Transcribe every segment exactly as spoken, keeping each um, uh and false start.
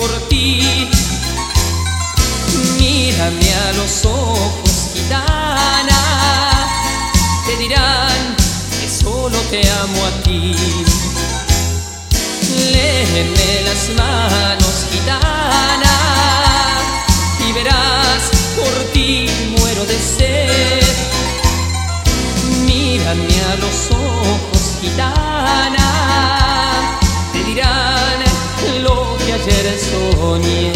por ti. Mírame a los ojos, gitana, te dirán que solo te amo a ti. Léeme las manos, gitana, y verás, por ti muero de sed. Mírame a los ojos, gitana, te dirán lo que ayer soñé.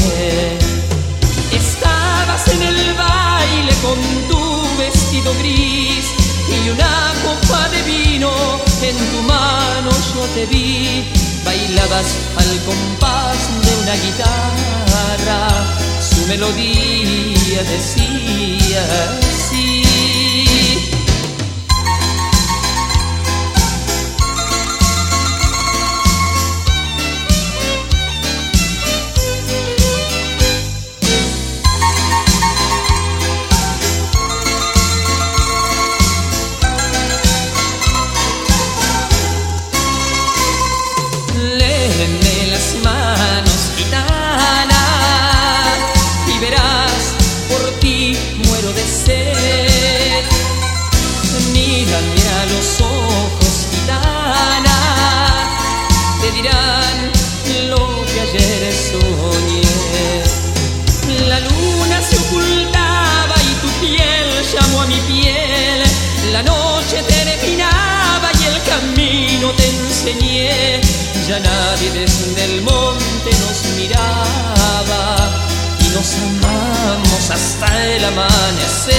Estabas en el baile con tu vestido gris y una copa de vino en tu mano yo te vi. Bailabas al compás de una guitarra, su melodía decía así. Léeme las manos, gitana, y verás, por ti muero de sed. Mírame a los ojos, gitana, te dirán lo que ayer soñé. La luna se ocultaba y tu piel llamó a mi piel. La noche terminaba y el camino te enseñé. Ya nadie desde el monte nos miraba y nos amamos hasta el amanecer.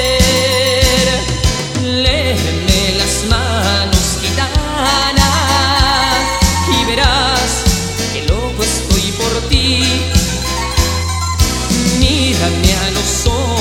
Léeme las manos, gitana, y verás que loco estoy por ti. Mírame a los ojos,